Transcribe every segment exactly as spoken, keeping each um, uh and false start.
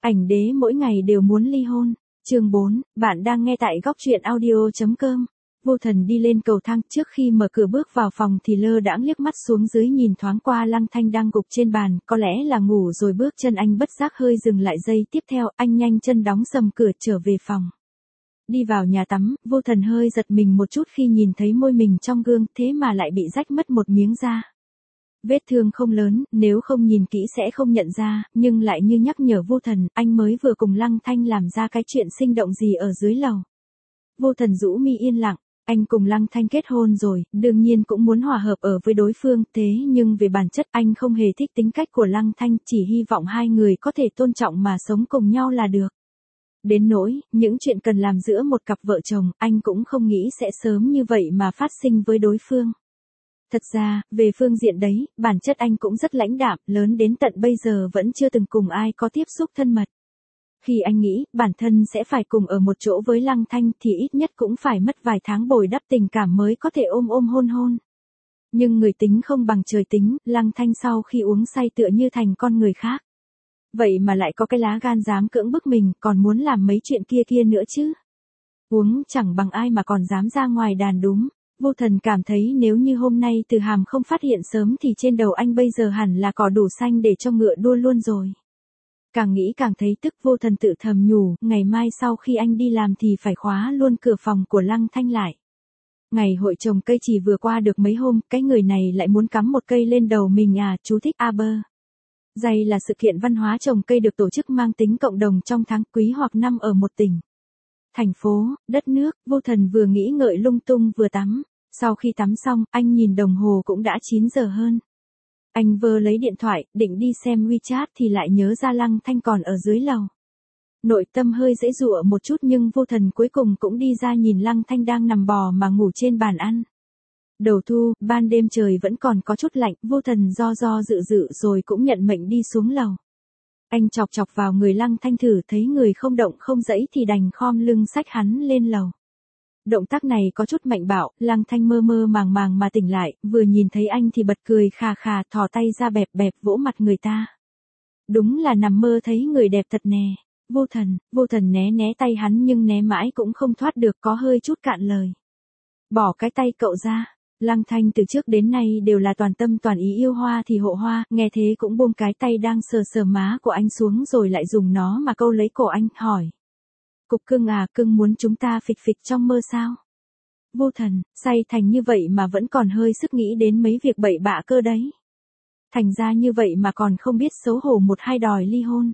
Ảnh đế mỗi ngày đều muốn ly hôn. Chương bốn, bạn đang nghe tại góc truyện audio chấm com. Vô Thần đi lên cầu thang, trước khi mở cửa bước vào phòng thì lơ đãng liếc mắt xuống dưới nhìn thoáng qua Lăng Thanh đang gục trên bàn, có lẽ là ngủ rồi bước chân anh bất giác hơi dừng lại, giây tiếp theo, anh nhanh chân đóng sầm cửa trở về phòng. Đi vào nhà tắm, Vô Thần hơi giật mình một chút khi nhìn thấy môi mình trong gương, thế mà lại bị rách mất một miếng da. Vết thương không lớn, nếu không nhìn kỹ sẽ không nhận ra, nhưng lại như nhắc nhở Vô Thần, anh mới vừa cùng Lăng Thanh làm ra cái chuyện sinh động gì ở dưới lầu. Vô Thần rũ mi yên lặng, anh cùng Lăng Thanh kết hôn rồi, đương nhiên cũng muốn hòa hợp ở với đối phương, thế nhưng về bản chất anh không hề thích tính cách của Lăng Thanh, chỉ hy vọng hai người có thể tôn trọng mà sống cùng nhau là được. Đến nỗi, những chuyện cần làm giữa một cặp vợ chồng, anh cũng không nghĩ sẽ sớm như vậy mà phát sinh với đối phương. Thật ra, về phương diện đấy, bản chất anh cũng rất lãnh đạm, lớn đến tận bây giờ vẫn chưa từng cùng ai có tiếp xúc thân mật. Khi anh nghĩ, bản thân sẽ phải cùng ở một chỗ với Lăng Thanh thì ít nhất cũng phải mất vài tháng bồi đắp tình cảm mới có thể ôm ôm hôn hôn. Nhưng người tính không bằng trời tính, Lăng Thanh sau khi uống say tựa như thành con người khác. Vậy mà lại có cái lá gan dám cưỡng bức mình, còn muốn làm mấy chuyện kia kia nữa chứ. Uống chẳng bằng ai mà còn dám ra ngoài đàn đúm. Vô Thần cảm thấy nếu như hôm nay Từ Hàm không phát hiện sớm thì trên đầu anh bây giờ hẳn là cỏ đủ xanh để cho ngựa đua luôn rồi. Càng nghĩ càng thấy tức, Vô Thần tự thầm nhủ, ngày mai sau khi anh đi làm thì phải khóa luôn cửa phòng của Lăng Thanh lại. Ngày hội trồng cây chỉ vừa qua được mấy hôm, cái người này lại muốn cắm một cây lên đầu mình à, chú thích a bơ. Đây là sự kiện văn hóa trồng cây được tổ chức mang tính cộng đồng trong tháng Quý hoặc năm ở một tỉnh, thành phố, đất nước. Vô Thần vừa nghĩ ngợi lung tung vừa tắm. Sau khi tắm xong, anh nhìn đồng hồ cũng đã chín giờ hơn. Anh vơ lấy điện thoại, định đi xem WeChat thì lại nhớ ra Lăng Thanh còn ở dưới lầu. Nội tâm hơi giãy giụa một chút nhưng Vô Thần cuối cùng cũng đi ra nhìn Lăng Thanh đang nằm bò mà ngủ trên bàn ăn. Đầu thu, ban đêm trời vẫn còn có chút lạnh, Vô Thần do do dự dự rồi cũng nhận mệnh đi xuống lầu. Anh chọc chọc vào người Lăng Thanh thử thấy người không động không dẫy thì đành khom lưng xách hắn lên lầu. Động tác này có chút mạnh bạo, Lăng Thanh mơ mơ màng màng mà tỉnh lại, vừa nhìn thấy anh thì bật cười khà khà, thò tay ra bẹp bẹp vỗ mặt người ta. Đúng là nằm mơ thấy người đẹp thật nè. Vô Thần, Vô Thần né né tay hắn nhưng né mãi cũng không thoát được, có hơi chút cạn lời. Bỏ cái tay cậu ra. Lăng Thanh từ trước đến nay đều là toàn tâm toàn ý yêu Hoa thì hộ Hoa, nghe thế cũng buông cái tay đang sờ sờ má của anh xuống rồi lại dùng nó mà câu lấy cổ anh, hỏi. Cục cưng à, cưng muốn chúng ta phịch phịch trong mơ sao? Vô Thần, say thành như vậy mà vẫn còn hơi sức nghĩ đến mấy việc bậy bạ cơ đấy. Thành ra như vậy mà còn không biết xấu hổ một hai đòi ly hôn.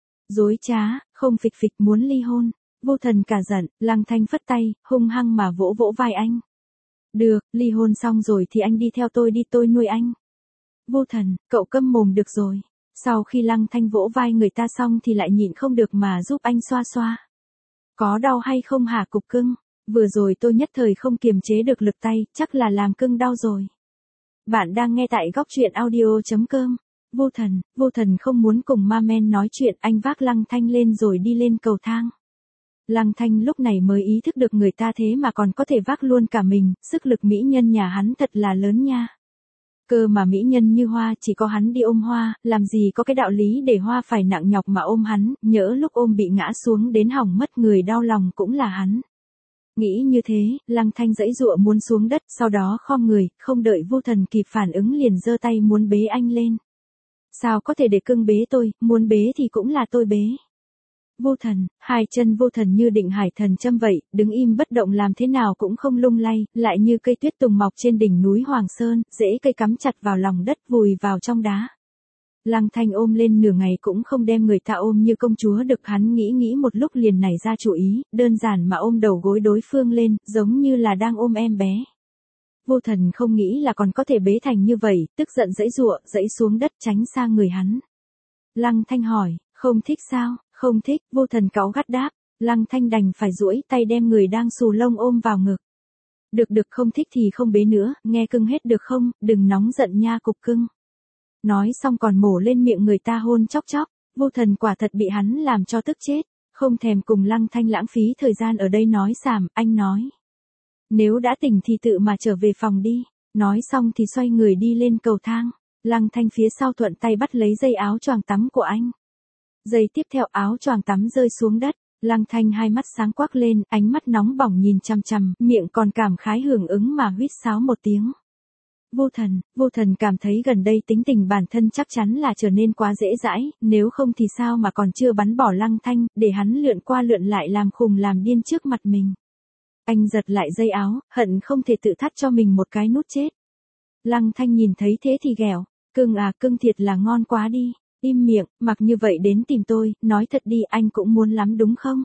Dối trá, không phịch phịch muốn ly hôn. Vô Thần cả giận, Lăng Thanh phất tay, hung hăng mà vỗ vỗ vai anh. Được, ly hôn xong rồi thì anh đi theo tôi đi, tôi nuôi anh. Vô Thần, cậu câm mồm được rồi. Sau khi Lăng Thanh vỗ vai người ta xong thì lại nhịn không được mà giúp anh xoa xoa. Có đau hay không hả cục cưng? Vừa rồi tôi nhất thời không kiềm chế được lực tay, chắc là làm cưng đau rồi. Bạn đang nghe tại góc truyện audio chấm com. Vô Thần, Vô Thần không muốn cùng ma men nói chuyện, anh vác Lăng Thanh lên rồi đi lên cầu thang. Lăng Thanh lúc này mới ý thức được người ta thế mà còn có thể vác luôn cả mình, sức lực mỹ nhân nhà hắn thật là lớn nha. Cơ mà mỹ nhân như Hoa chỉ có hắn đi ôm Hoa, làm gì có cái đạo lý để Hoa phải nặng nhọc mà ôm hắn, nhỡ lúc ôm bị ngã xuống đến hỏng mất người đau lòng cũng là hắn. Nghĩ như thế, Lăng Thanh giãy giụa muốn xuống đất, sau đó khom người, không đợi Vô Thần kịp phản ứng liền giơ tay muốn bế anh lên. Sao có thể để cưng bế tôi, muốn bế thì cũng là tôi bế. Vô Thần, hai chân Vô Thần như định hải thần châm vậy, đứng im bất động làm thế nào cũng không lung lay, lại như cây tuyết tùng mọc trên đỉnh núi Hoàng Sơn, rễ cây cắm chặt vào lòng đất vùi vào trong đá. Lăng Thanh ôm lên nửa ngày cũng không đem người ta ôm như công chúa được, hắn nghĩ nghĩ một lúc liền nảy ra chủ ý, đơn giản mà ôm đầu gối đối phương lên, giống như là đang ôm em bé. Vô Thần không nghĩ là còn có thể bế thành như vậy, tức giận giãy giụa, giãy xuống đất tránh xa người hắn. Lăng Thanh hỏi, không thích sao? Không thích, Vô Thần cáu gắt đáp. Lăng Thanh đành phải duỗi tay đem người đang xù lông ôm vào ngực. Được được, không thích thì không bế nữa, nghe cưng hết được không, đừng nóng giận nha cục cưng. Nói xong còn mổ lên miệng người ta hôn chóc chóc. Vô Thần quả thật bị hắn làm cho tức chết, không thèm cùng Lăng Thanh lãng phí thời gian ở đây nói xàm, anh nói. Nếu đã tỉnh thì tự mà trở về phòng đi. Nói xong thì xoay người đi lên cầu thang. Lăng Thanh phía sau thuận tay bắt lấy dây áo choàng tắm của anh. Giây tiếp theo áo choàng tắm rơi xuống đất, Lăng Thanh hai mắt sáng quắc lên, ánh mắt nóng bỏng nhìn chằm chằm, miệng còn cảm khái hưởng ứng mà huýt sáo một tiếng. Vô Thần, Vô Thần cảm thấy gần đây tính tình bản thân chắc chắn là trở nên quá dễ dãi, nếu không thì sao mà còn chưa bắn bỏ Lăng Thanh, để hắn lượn qua lượn lại làm khùng làm điên trước mặt mình. Anh giật lại dây áo, hận không thể tự thắt cho mình một cái nút chết. Lăng Thanh nhìn thấy thế thì ghẹo, cưng à, cưng thiệt là ngon quá đi. Im miệng, mặc như vậy đến tìm tôi, nói thật đi, anh cũng muốn lắm đúng không?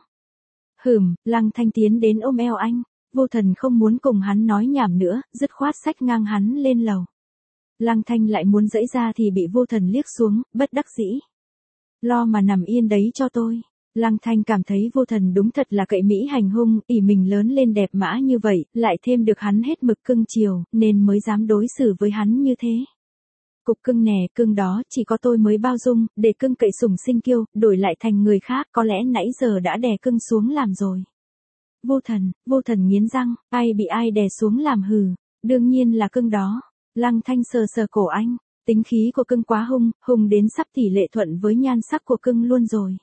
Hừm, Lăng Thanh tiến đến ôm eo anh. Vô Thần không muốn cùng hắn nói nhảm nữa, dứt khoát xách ngang hắn lên lầu. Lăng Thanh lại muốn giãy ra thì bị Vô Thần liếc xuống, bất đắc dĩ. Lo mà nằm yên đấy cho tôi. Lăng Thanh cảm thấy Vô Thần đúng thật là cậy mỹ hành hung, ỷ mình lớn lên đẹp mã như vậy, lại thêm được hắn hết mực cưng chiều, nên mới dám đối xử với hắn như thế. Cục cưng nè, cưng đó chỉ có tôi mới bao dung, để cưng cậy sủng sinh kiêu, đổi lại thành người khác có lẽ nãy giờ đã đè cưng xuống làm rồi. Vô Thần, Vô Thần nghiến răng, ai bị ai đè xuống làm hừ, đương nhiên là cưng đó. Lăng Thanh sờ sờ cổ anh, tính khí của cưng quá hung, hung đến sắp tỷ lệ thuận với nhan sắc của cưng luôn rồi.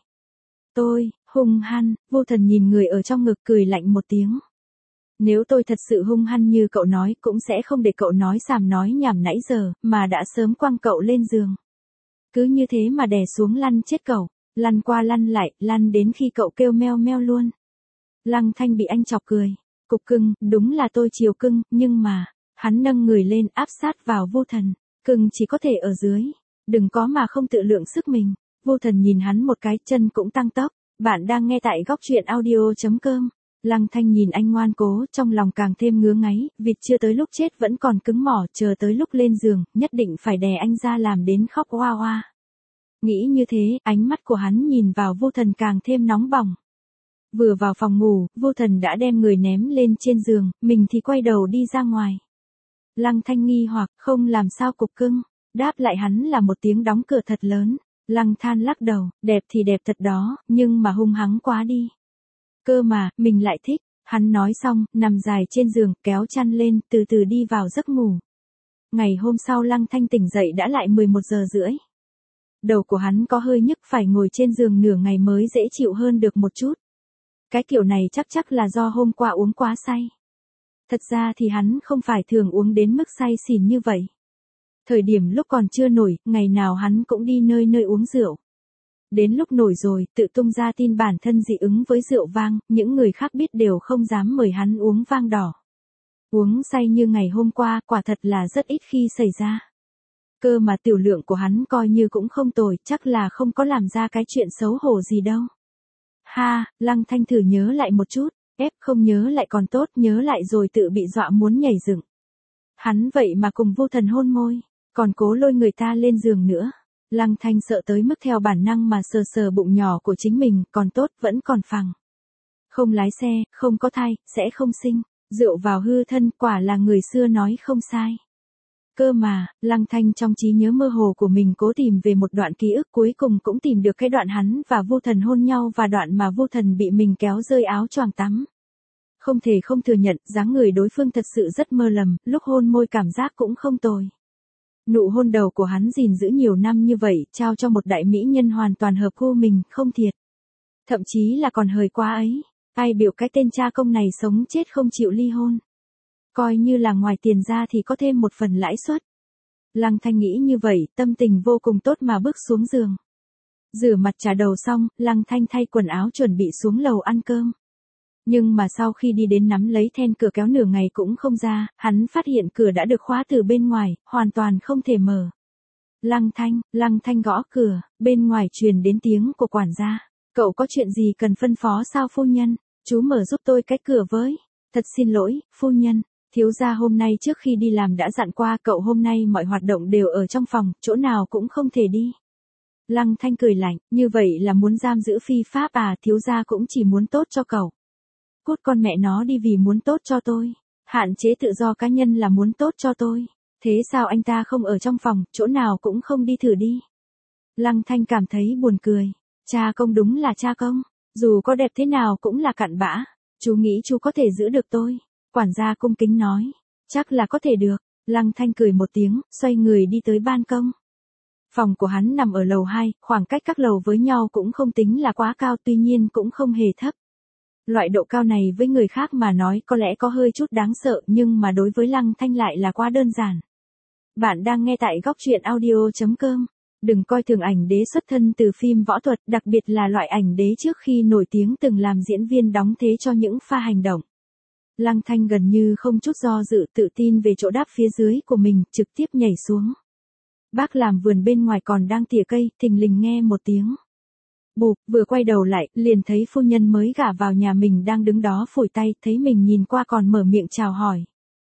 Tôi, hung hăng, Vô Thần nhìn người ở trong ngực cười lạnh một tiếng. Nếu tôi thật sự hung hăng như cậu nói cũng sẽ không để cậu nói xàm nói nhảm nãy giờ, mà đã sớm quăng cậu lên giường. Cứ như thế mà đè xuống lăn chết cậu, lăn qua lăn lại, lăn đến khi cậu kêu meo meo luôn. Lăng Thanh bị anh chọc cười. Cục cưng, đúng là tôi chiều cưng, nhưng mà, hắn nâng người lên áp sát vào Vô Thần. Cưng chỉ có thể ở dưới, đừng có mà không tự lượng sức mình. Vô Thần nhìn hắn một cái, chân cũng tăng tốc. Bạn đang nghe tại góc truyện audio chấm com. Lăng Thanh nhìn anh ngoan cố, trong lòng càng thêm ngứa ngáy, vịt chưa tới lúc chết vẫn còn cứng mỏ, chờ tới lúc lên giường, nhất định phải đè anh ra làm đến khóc oa oa. Nghĩ như thế, ánh mắt của hắn nhìn vào Vô Thần càng thêm nóng bỏng. Vừa vào phòng ngủ, Vô Thần đã đem người ném lên trên giường, mình thì quay đầu đi ra ngoài. Lăng Thanh nghi hoặc, không làm sao cục cưng, đáp lại hắn là một tiếng đóng cửa thật lớn. Lăng Than lắc đầu, đẹp thì đẹp thật đó, nhưng mà hung hăng quá đi. Cơ mà, mình lại thích, hắn nói xong, nằm dài trên giường, kéo chăn lên, từ từ đi vào giấc ngủ. Ngày hôm sau Lăng Thanh tỉnh dậy đã lại mười một giờ rưỡi. Đầu của hắn có hơi nhức, phải ngồi trên giường nửa ngày mới dễ chịu hơn được một chút. Cái kiểu này chắc chắc là do hôm qua uống quá say. Thật ra thì hắn không phải thường uống đến mức say xỉn như vậy. Thời điểm lúc còn chưa nổi, ngày nào hắn cũng đi nơi nơi uống rượu. Đến lúc nổi rồi, tự tung ra tin bản thân dị ứng với rượu vang, những người khác biết đều không dám mời hắn uống vang đỏ. Uống say như ngày hôm qua, quả thật là rất ít khi xảy ra. Cơ mà tiểu lượng của hắn coi như cũng không tồi, chắc là không có làm ra cái chuyện xấu hổ gì đâu. Ha, Lăng Thanh thử nhớ lại một chút, ép không nhớ lại còn tốt, nhớ lại rồi tự bị dọa muốn nhảy dựng. Hắn vậy mà cùng Vô Thần hôn môi, còn cố lôi người ta lên giường nữa. Lăng Thanh sợ tới mức theo bản năng mà sờ sờ bụng nhỏ của chính mình, còn tốt vẫn còn phẳng. Không lái xe, không có thai, sẽ không sinh, rượu vào hư thân, quả là người xưa nói không sai. Cơ mà, Lăng Thanh trong trí nhớ mơ hồ của mình cố tìm về một đoạn ký ức, cuối cùng cũng tìm được cái đoạn hắn và Vô Thần hôn nhau và đoạn mà Vô Thần bị mình kéo rơi áo choàng tắm. Không thể không thừa nhận, dáng người đối phương thật sự rất mơ lầm, lúc hôn môi cảm giác cũng không tồi. Nụ hôn đầu của hắn gìn giữ nhiều năm như vậy, trao cho một đại mỹ nhân hoàn toàn hợp gu mình, không thiệt. Thậm chí là còn hời quá ấy. Ai biểu cái tên cha công này sống chết không chịu ly hôn. Coi như là ngoài tiền ra thì có thêm một phần lãi suất. Lăng Thanh nghĩ như vậy, tâm tình vô cùng tốt mà bước xuống giường. Rửa mặt trà đầu xong, Lăng Thanh thay quần áo chuẩn bị xuống lầu ăn cơm. Nhưng mà sau khi đi đến nắm lấy then cửa kéo nửa ngày cũng không ra, hắn phát hiện cửa đã được khóa từ bên ngoài, hoàn toàn không thể mở. Lăng Thanh, Lăng Thanh gõ cửa, bên ngoài truyền đến tiếng của quản gia. Cậu có chuyện gì cần phân phó sao phu nhân? Chú mở giúp tôi cái cửa với. Thật xin lỗi, phu nhân. Thiếu gia hôm nay trước khi đi làm đã dặn qua cậu hôm nay mọi hoạt động đều ở trong phòng, chỗ nào cũng không thể đi. Lăng Thanh cười lạnh, như vậy là muốn giam giữ phi pháp à, thiếu gia cũng chỉ muốn tốt cho cậu. Cút con mẹ nó đi vì muốn tốt cho tôi. Hạn chế tự do cá nhân là muốn tốt cho tôi. Thế sao anh ta không ở trong phòng, chỗ nào cũng không đi thử đi. Lăng Thanh cảm thấy buồn cười. Cha công đúng là cha công. Dù có đẹp thế nào cũng là cặn bã. Chú nghĩ chú có thể giữ được tôi. Quản gia cung kính nói. Chắc là có thể được. Lăng Thanh cười một tiếng, xoay người đi tới ban công. Phòng của hắn nằm ở lầu hai, khoảng cách các lầu với nhau cũng không tính là quá cao, tuy nhiên cũng không hề thấp. Loại độ cao này với người khác mà nói có lẽ có hơi chút đáng sợ, nhưng mà đối với Lăng Thanh lại là quá đơn giản. Bạn đang nghe tại góc truyện audio chấm com. Đừng coi thường ảnh đế xuất thân từ phim võ thuật, đặc biệt là loại ảnh đế trước khi nổi tiếng từng làm diễn viên đóng thế cho những pha hành động. Lăng Thanh gần như không chút do dự, tự tin về chỗ đáp phía dưới của mình, trực tiếp nhảy xuống. Bác làm vườn bên ngoài còn đang tỉa cây, thình lình nghe một tiếng bụp, vừa quay đầu lại, liền thấy phu nhân mới gả vào nhà mình đang đứng đó phủi tay, thấy mình nhìn qua còn mở miệng chào hỏi.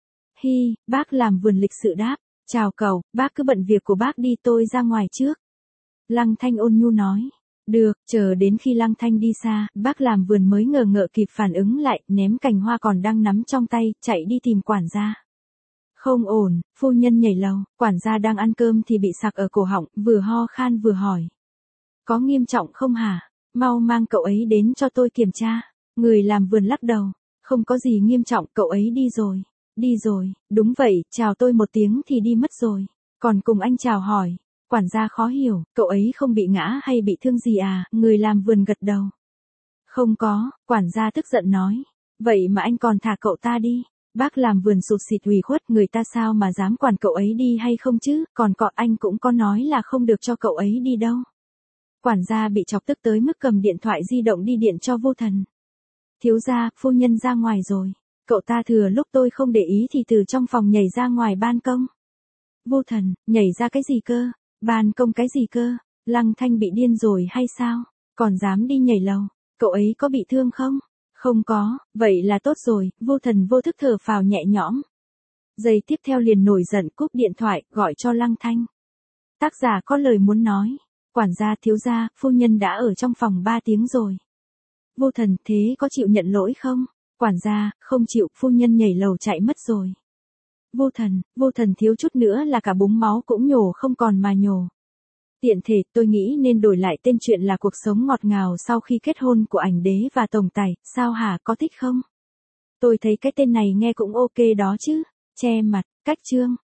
Hi, bác làm vườn lịch sự đáp, chào cậu, bác cứ bận việc của bác đi, tôi ra ngoài trước. Lăng Thanh ôn nhu nói, được, chờ đến khi Lăng Thanh đi xa, bác làm vườn mới ngờ ngợ kịp phản ứng lại, ném cành hoa còn đang nắm trong tay, chạy đi tìm quản gia. Không ổn, phu nhân nhảy lầu, quản gia đang ăn cơm thì bị sặc ở cổ họng, vừa ho khan vừa hỏi. Có nghiêm trọng không hả? Mau mang cậu ấy đến cho tôi kiểm tra. Người làm vườn lắc đầu. Không có gì nghiêm trọng, cậu ấy đi rồi. Đi rồi, đúng vậy, chào tôi một tiếng thì đi mất rồi. Còn cùng anh chào hỏi. Quản gia khó hiểu, cậu ấy không bị ngã hay bị thương gì à? Người làm vườn gật đầu. Không có, quản gia tức giận nói. Vậy mà anh còn thả cậu ta đi. Bác làm vườn sụt sịt ủy khuất, người ta sao mà dám quản cậu ấy đi hay không chứ? Còn cọ anh cũng có nói là không được cho cậu ấy đi đâu. Quản gia bị chọc tức tới mức cầm điện thoại di động đi điện cho Vô Thần. Thiếu gia, phu nhân ra ngoài rồi. Cậu ta thừa lúc tôi không để ý thì từ trong phòng nhảy ra ngoài ban công. Vô Thần, nhảy ra cái gì cơ? Ban công cái gì cơ? Lăng Thanh bị điên rồi hay sao? Còn dám đi nhảy lầu? Cậu ấy có bị thương không? Không có, vậy là tốt rồi. Vô Thần vô thức thở phào nhẹ nhõm. Giây tiếp theo liền nổi giận cúp điện thoại, gọi cho Lăng Thanh. Tác giả có lời muốn nói. Quản gia, thiếu gia, phu nhân đã ở trong phòng ba tiếng rồi. Vô Thần, thế có chịu nhận lỗi không? Quản gia, không chịu, phu nhân nhảy lầu chạy mất rồi. Vô Thần, Vô Thần thiếu chút nữa là cả búng máu cũng nhổ không còn mà nhổ. Tiện thể, tôi nghĩ nên đổi lại tên chuyện là cuộc sống ngọt ngào sau khi kết hôn của ảnh đế và tổng tài, sao hả, có thích không? Tôi thấy cái tên này nghe cũng ok đó chứ. Che mặt, cách chương.